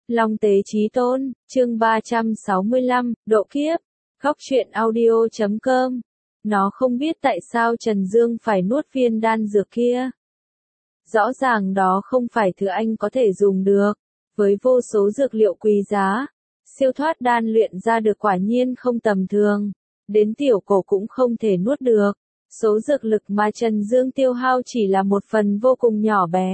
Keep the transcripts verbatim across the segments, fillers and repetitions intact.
Long Tế Chí Tôn, chương ba trăm sáu mươi lăm, độ kiếp. Góc truyện audio chấm com. Nó không biết tại sao Trần Dương phải nuốt viên đan dược kia. Rõ ràng đó không phải thứ anh có thể dùng được. Với vô số dược liệu quý giá, siêu thoát đan luyện ra được quả nhiên không tầm thường. Đến tiểu cổ cũng không thể nuốt được. Số dược lực mà Trần Dương tiêu hao chỉ là một phần vô cùng nhỏ bé.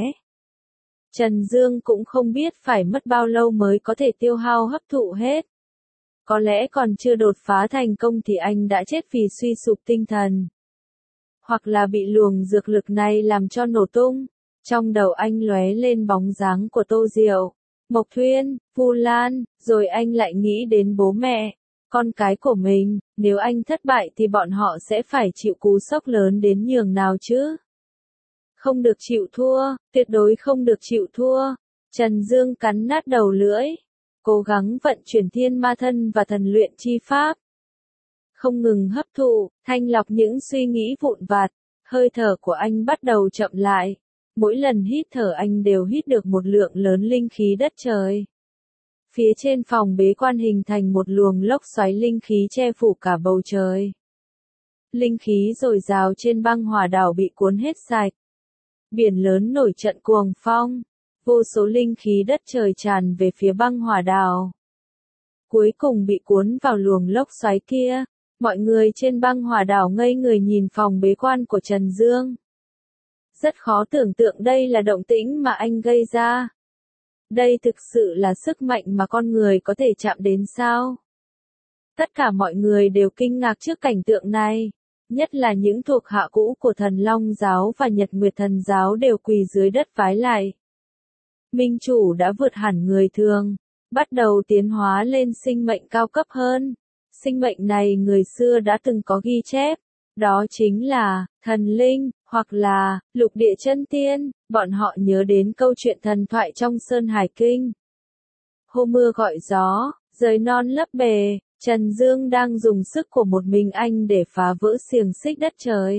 Trần Dương cũng không biết phải mất bao lâu mới có thể tiêu hao hấp thụ hết. Có lẽ còn chưa đột phá thành công thì anh đã chết vì suy sụp tinh thần. Hoặc là bị luồng dược lực này làm cho nổ tung. Trong đầu anh lóe lên bóng dáng của Tô Diệu, Mộc Thuyên, Vu Lan, rồi anh lại nghĩ đến bố mẹ, con cái của mình. Nếu anh thất bại thì bọn họ sẽ phải chịu cú sốc lớn đến nhường nào chứ? Không được chịu thua, tuyệt đối không được chịu thua. Trần Dương cắn nát đầu lưỡi, cố gắng vận chuyển thiên ma thân và thần luyện chi pháp. Không ngừng hấp thụ, thanh lọc những suy nghĩ vụn vặt, hơi thở của anh bắt đầu chậm lại. Mỗi lần hít thở anh đều hít được một lượng lớn linh khí đất trời. Phía trên phòng bế quan hình thành một luồng lốc xoáy linh khí che phủ cả bầu trời. Linh khí dồi dào trên băng hỏa đảo bị cuốn hết sạch. Biển lớn nổi trận cuồng phong, vô số linh khí đất trời tràn về phía băng hỏa đảo. Cuối cùng bị cuốn vào luồng lốc xoáy kia, mọi người trên băng hỏa đảo ngây người nhìn phòng bế quan của Trần Dương. Rất khó tưởng tượng đây là động tĩnh mà anh gây ra. Đây thực sự là sức mạnh mà con người có thể chạm đến sao? Tất cả mọi người đều kinh ngạc trước cảnh tượng này. Nhất là những thuộc hạ cũ của Thần Long Giáo và Nhật Nguyệt Thần Giáo đều quỳ dưới đất vái lại. Minh chủ đã vượt hẳn người thường, bắt đầu tiến hóa lên sinh mệnh cao cấp hơn. Sinh mệnh này người xưa đã từng có ghi chép, đó chính là thần linh, hoặc là lục địa chân tiên. Bọn họ nhớ đến câu chuyện thần thoại trong Sơn Hải Kinh. Hô mưa gọi gió, rời non lấp bề. Trần Dương đang dùng sức của một mình anh để phá vỡ xiềng xích đất trời.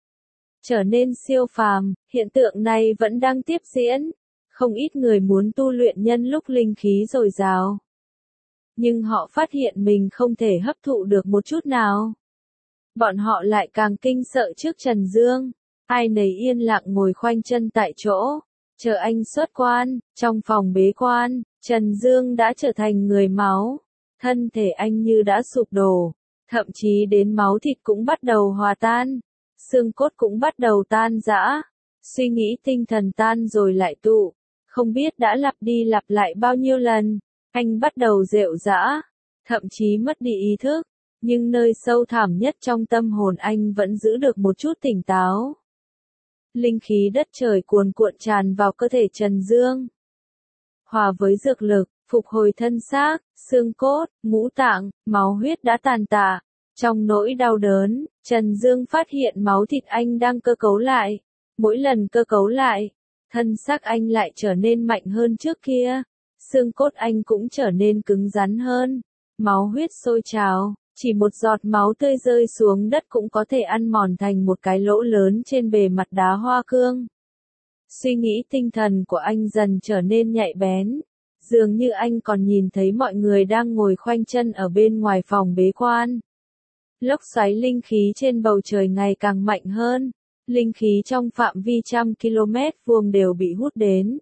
Trở nên siêu phàm, hiện tượng này vẫn đang tiếp diễn. Không ít người muốn tu luyện nhân lúc linh khí dồi dào. Nhưng họ phát hiện mình không thể hấp thụ được một chút nào. Bọn họ lại càng kinh sợ trước Trần Dương. Ai nấy yên lặng ngồi khoanh chân tại chỗ, chờ anh xuất quan. Trong phòng bế quan, Trần Dương đã trở thành người máu. Thân thể anh như đã sụp đổ, thậm chí đến máu thịt cũng bắt đầu hòa tan, xương cốt cũng bắt đầu tan rã, suy nghĩ tinh thần tan rồi lại tụ, không biết đã lặp đi lặp lại bao nhiêu lần. Anh bắt đầu rệu rã, thậm chí mất đi ý thức, nhưng nơi sâu thẳm nhất trong tâm hồn anh vẫn giữ được một chút tỉnh táo. Linh khí đất trời cuồn cuộn tràn vào cơ thể Trần Dương, hòa với dược lực, phục hồi thân xác, xương cốt, ngũ tạng, máu huyết đã tàn tạ. Trong nỗi đau đớn, Trần Dương phát hiện máu thịt anh đang cơ cấu lại. Mỗi lần cơ cấu lại, thân xác anh lại trở nên mạnh hơn trước kia. Xương cốt anh cũng trở nên cứng rắn hơn. Máu huyết sôi trào, chỉ một giọt máu tươi rơi xuống đất cũng có thể ăn mòn thành một cái lỗ lớn trên bề mặt đá hoa cương. Suy nghĩ tinh thần của anh dần trở nên nhạy bén. Dường như anh còn nhìn thấy mọi người đang ngồi khoanh chân ở bên ngoài phòng bế quan. Lốc xoáy linh khí trên bầu trời ngày càng mạnh hơn. Linh khí trong phạm vi trăm km vuông đều bị hút đến.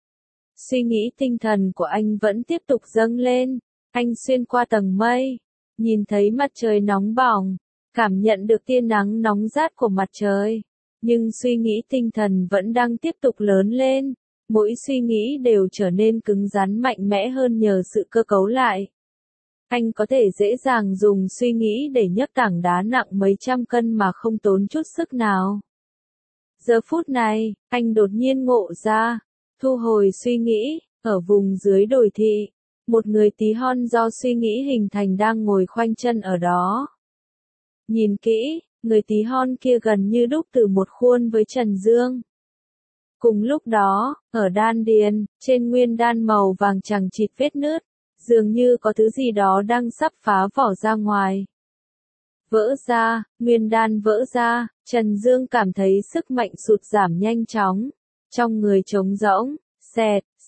Suy nghĩ tinh thần của anh vẫn tiếp tục dâng lên. Anh xuyên qua tầng mây, nhìn thấy mặt trời nóng bỏng, cảm nhận được tia nắng nóng rát của mặt trời. Nhưng suy nghĩ tinh thần vẫn đang tiếp tục lớn lên. Mỗi suy nghĩ đều trở nên cứng rắn mạnh mẽ hơn nhờ sự cơ cấu lại. Anh có thể dễ dàng dùng suy nghĩ để nhấc tảng đá nặng mấy trăm cân mà không tốn chút sức nào. Giờ phút này, anh đột nhiên ngộ ra, thu hồi suy nghĩ, ở vùng dưới đồi thị, một người tí hon do suy nghĩ hình thành đang ngồi khoanh chân ở đó. Nhìn kỹ, người tí hon kia gần như đúc từ một khuôn với Trần Dương. Cùng lúc đó, ở đan điền, trên nguyên đan màu vàng chằng chịt vết nứt, dường như có thứ gì đó đang sắp phá vỏ ra ngoài. Vỡ ra, nguyên đan vỡ ra, Trần Dương cảm thấy sức mạnh sụt giảm nhanh chóng. Trong người trống rỗng, xẹt,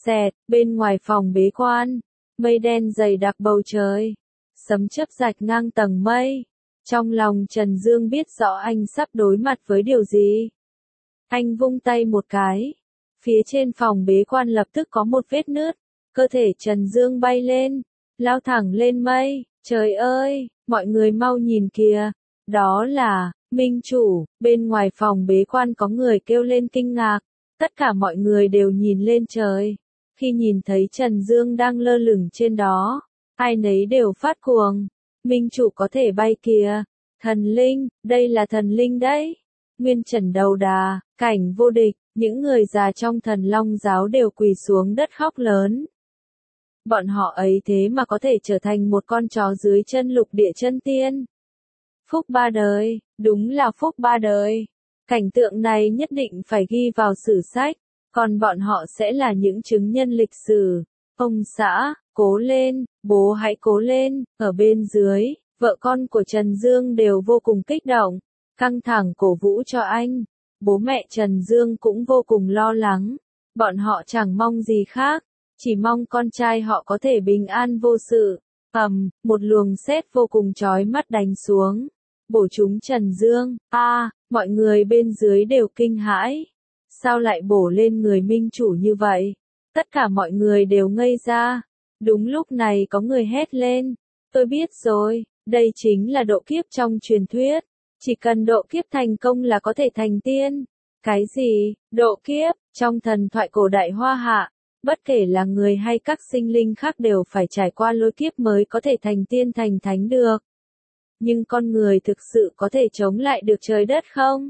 Xẹt, bên ngoài phòng bế quan, mây đen dày đặc bầu trời, sấm chớp rạch ngang tầng mây. Trong lòng Trần Dương biết rõ anh sắp đối mặt với điều gì. Anh vung tay một cái, phía trên phòng bế quan lập tức có một vết nứt, cơ thể Trần Dương bay lên, lao thẳng lên mây. Trời ơi, mọi người mau nhìn kìa, đó là Minh Chủ. Bên ngoài phòng bế quan có người kêu lên kinh ngạc, tất cả mọi người đều nhìn lên trời. Khi nhìn thấy Trần Dương đang lơ lửng trên đó, ai nấy đều phát cuồng. Minh Chủ có thể bay kìa, thần linh, đây là thần linh đấy. Nguyên Trần đầu đà, cảnh vô địch, những người già trong Thần Long giáo đều quỳ xuống đất khóc lớn. Bọn họ ấy thế mà có thể trở thành một con chó dưới chân lục địa chân tiên. Phúc ba đời, đúng là phúc ba đời. Cảnh tượng này nhất định phải ghi vào sử sách, còn bọn họ sẽ là những chứng nhân lịch sử. Ông xã, cố lên, bố hãy cố lên. Ở bên dưới, vợ con của Trần Dương đều vô cùng kích động, căng thẳng cổ vũ cho anh. Bố mẹ Trần Dương cũng vô cùng lo lắng, bọn họ chẳng mong gì khác, chỉ mong con trai họ có thể bình an vô sự. Ầm, một luồng sét vô cùng chói mắt đánh xuống, bổ trúng Trần Dương. A, à, mọi người bên dưới đều kinh hãi. Sao lại bổ lên người Minh Chủ như vậy? Tất cả mọi người đều ngây ra. Đúng lúc này có người hét lên, tôi biết rồi, đây chính là độ kiếp trong truyền thuyết. Chỉ cần độ kiếp thành công là có thể thành tiên. Cái gì? Độ kiếp? Trong thần thoại cổ đại Hoa Hạ, bất kể là người hay các sinh linh khác đều phải trải qua lôi kiếp mới có thể thành tiên thành thánh được. Nhưng con người thực sự có thể chống lại được trời đất không?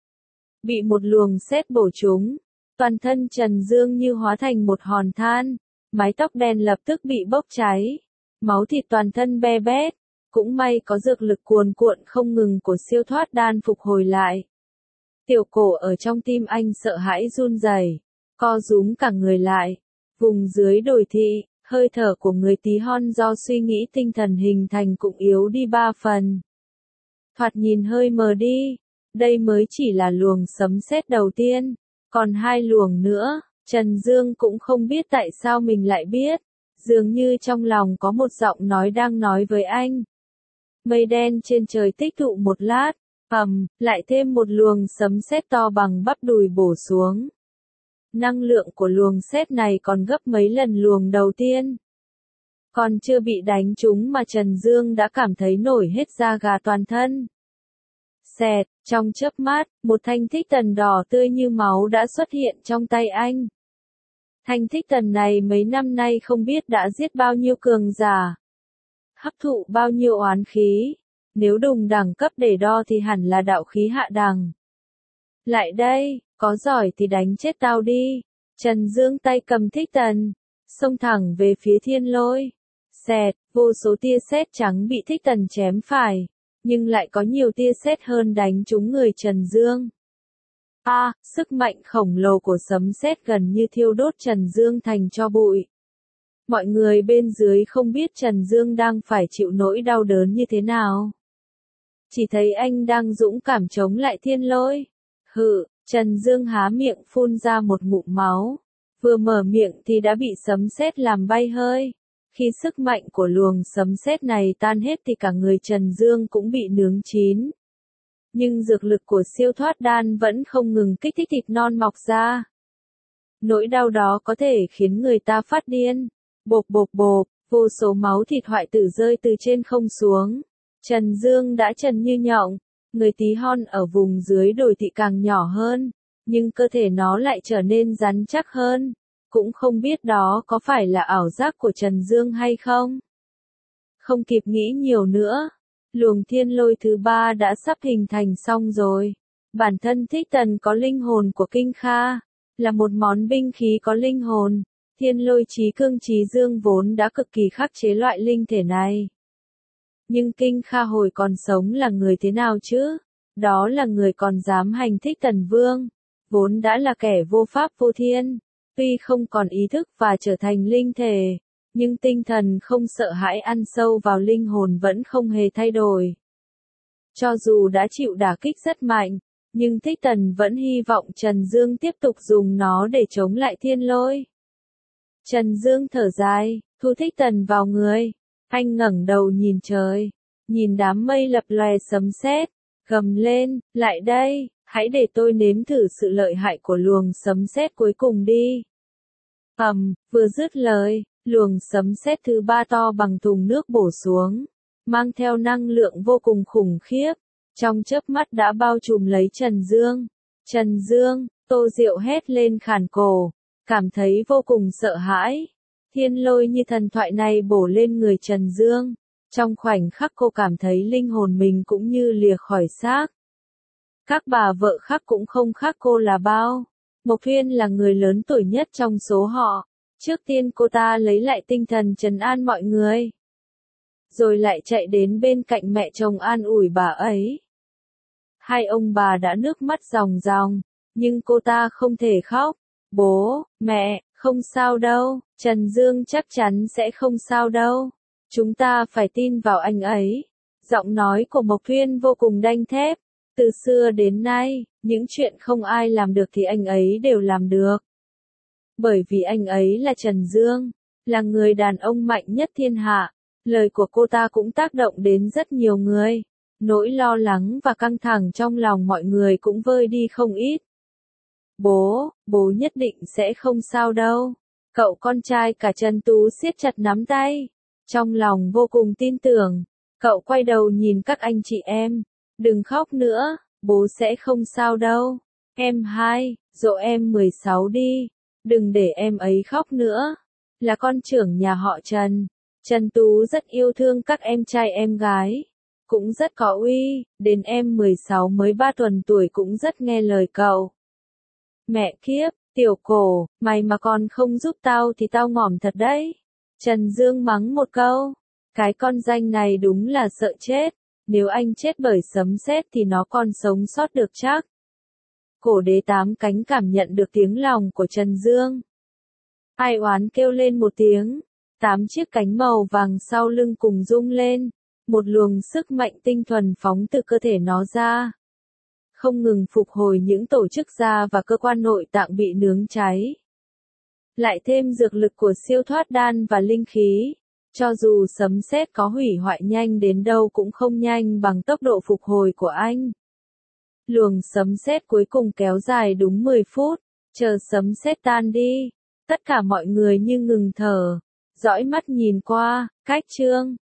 Bị một luồng sét bổ trúng, toàn thân Trần Dương như hóa thành một hòn than, mái tóc đen lập tức bị bốc cháy, máu thịt toàn thân be bét. Cũng may có dược lực cuồn cuộn không ngừng của siêu thoát đan phục hồi lại. Tiểu cổ ở trong tim anh sợ hãi run rẩy, co rúm cả người lại. Vùng dưới đồi thị, hơi thở của người tí hon do suy nghĩ tinh thần hình thành cũng yếu đi ba phần. Thoạt nhìn hơi mờ đi, đây mới chỉ là luồng sấm sét đầu tiên, còn hai luồng nữa, Trần Dương cũng không biết tại sao mình lại biết, dường như trong lòng có một giọng nói đang nói với anh. Mây đen trên trời tích tụ một lát, ầm, lại thêm một luồng sấm sét to bằng bắp đùi bổ xuống. Năng lượng của luồng sét này còn gấp mấy lần luồng đầu tiên. Còn chưa bị đánh trúng mà Trần Dương đã cảm thấy nổi hết da gà toàn thân. Xẹt, trong chớp mắt, một thanh thích tần đỏ tươi như máu đã xuất hiện trong tay anh. Thanh thích tần này mấy năm nay không biết đã giết bao nhiêu cường giả, hấp thụ bao nhiêu oán khí, nếu đùng đẳng cấp để đo thì hẳn là đạo khí hạ đẳng. Lại đây, có giỏi thì đánh chết tao đi. Trần Dương tay cầm thích tần, xông thẳng về phía thiên lôi. Xẹt, vô số tia sét trắng bị thích tần chém phải, nhưng lại có nhiều tia sét hơn đánh trúng người Trần Dương. A, à, sức mạnh khổng lồ của sấm sét gần như thiêu đốt Trần Dương thành tro bụi. Mọi người bên dưới không biết Trần Dương đang phải chịu nỗi đau đớn như thế nào. Chỉ thấy anh đang dũng cảm chống lại thiên lôi. Hự, Trần Dương há miệng phun ra một ngụm máu. Vừa mở miệng thì đã bị sấm sét làm bay hơi. Khi sức mạnh của luồng sấm sét này tan hết thì cả người Trần Dương cũng bị nướng chín. Nhưng dược lực của siêu thoát đan vẫn không ngừng kích thích thịt non mọc ra. Nỗi đau đó có thể khiến người ta phát điên. Bộp bộp bộp, vô số máu thịt hoại tử rơi từ trên không xuống. Trần Dương đã trần như nhộng, người tí hon ở vùng dưới đồi thị càng nhỏ hơn, nhưng cơ thể nó lại trở nên rắn chắc hơn. Cũng không biết đó có phải là ảo giác của Trần Dương hay không. Không kịp nghĩ nhiều nữa, luồng thiên lôi thứ ba đã sắp hình thành xong rồi. Bản thân thích tần có linh hồn của Kinh Kha, là một món binh khí có linh hồn. Thiên lôi chí cương chí dương vốn đã cực kỳ khắc chế loại linh thể này. Nhưng Kinh Kha hồi còn sống là người thế nào chứ? Đó là người còn dám hành thích tần vương, vốn đã là kẻ vô pháp vô thiên. Tuy không còn ý thức và trở thành linh thể, nhưng tinh thần không sợ hãi ăn sâu vào linh hồn vẫn không hề thay đổi. Cho dù đã chịu đả kích rất mạnh, nhưng thích tần vẫn hy vọng Trần Dương tiếp tục dùng nó để chống lại thiên lôi. Trần Dương thở dài, Thu Thích Tần vào người. Anh ngẩng đầu nhìn trời, nhìn đám mây lập lòe sấm sét, gầm lên, lại đây, hãy để tôi nếm thử sự lợi hại của luồng sấm sét cuối cùng đi. Ầm, vừa dứt lời, luồng sấm sét thứ ba to bằng thùng nước bổ xuống, mang theo năng lượng vô cùng khủng khiếp, trong chớp mắt đã bao trùm lấy Trần Dương. Trần Dương, Tô Diệu hét lên khàn cổ, cảm thấy vô cùng sợ hãi. Thiên lôi như thần thoại này bổ lên người Trần Dương, trong khoảnh khắc cô cảm thấy linh hồn mình cũng như lìa khỏi xác. Các bà vợ khác cũng không khác cô là bao. Mộc Thuyên là người lớn tuổi nhất trong số họ. Trước tiên cô ta lấy lại tinh thần trấn an mọi người, rồi lại chạy đến bên cạnh mẹ chồng an ủi bà ấy. Hai ông bà đã nước mắt ròng ròng, nhưng cô ta không thể khóc. Bố, mẹ, không sao đâu, Trần Dương chắc chắn sẽ không sao đâu. Chúng ta phải tin vào anh ấy. Giọng nói của Mộc Thuyên vô cùng đanh thép. Từ xưa đến nay, những chuyện không ai làm được thì anh ấy đều làm được. Bởi vì anh ấy là Trần Dương, là người đàn ông mạnh nhất thiên hạ. Lời của cô ta cũng tác động đến rất nhiều người. Nỗi lo lắng và căng thẳng trong lòng mọi người cũng vơi đi không ít. Bố, bố nhất định sẽ không sao đâu. Cậu con trai cả Trần Tú siết chặt nắm tay, trong lòng vô cùng tin tưởng. Cậu quay đầu nhìn các anh chị em. Đừng khóc nữa, bố sẽ không sao đâu. Em hai, dỗ em mười sáu đi. Đừng để em ấy khóc nữa. Là con trưởng nhà họ Trần. Trần Tú rất yêu thương các em trai em gái. Cũng rất có uy, đến em mười sáu mới ba tuần tuổi cũng rất nghe lời cậu. Mẹ kiếp, tiểu cổ, mày mà còn không giúp tao thì tao ngỏm thật đấy. Trần Dương mắng một câu. Cái con danh này đúng là sợ chết. Nếu anh chết bởi sấm sét thì nó còn sống sót được chắc. Cổ đế tám cánh cảm nhận được tiếng lòng của Trần Dương. Ai oán kêu lên một tiếng. Tám chiếc cánh màu vàng sau lưng cùng rung lên. Một luồng sức mạnh tinh thuần phóng từ cơ thể nó ra. Không ngừng phục hồi những tổ chức da và cơ quan nội tạng bị nướng cháy. Lại thêm dược lực của siêu thoát đan và linh khí. Cho dù sấm sét có hủy hoại nhanh đến đâu cũng không nhanh bằng tốc độ phục hồi của anh. Luồng sấm sét cuối cùng kéo dài đúng mười phút, chờ sấm sét tan đi. Tất cả mọi người như ngừng thở, dõi mắt nhìn qua, cách chương.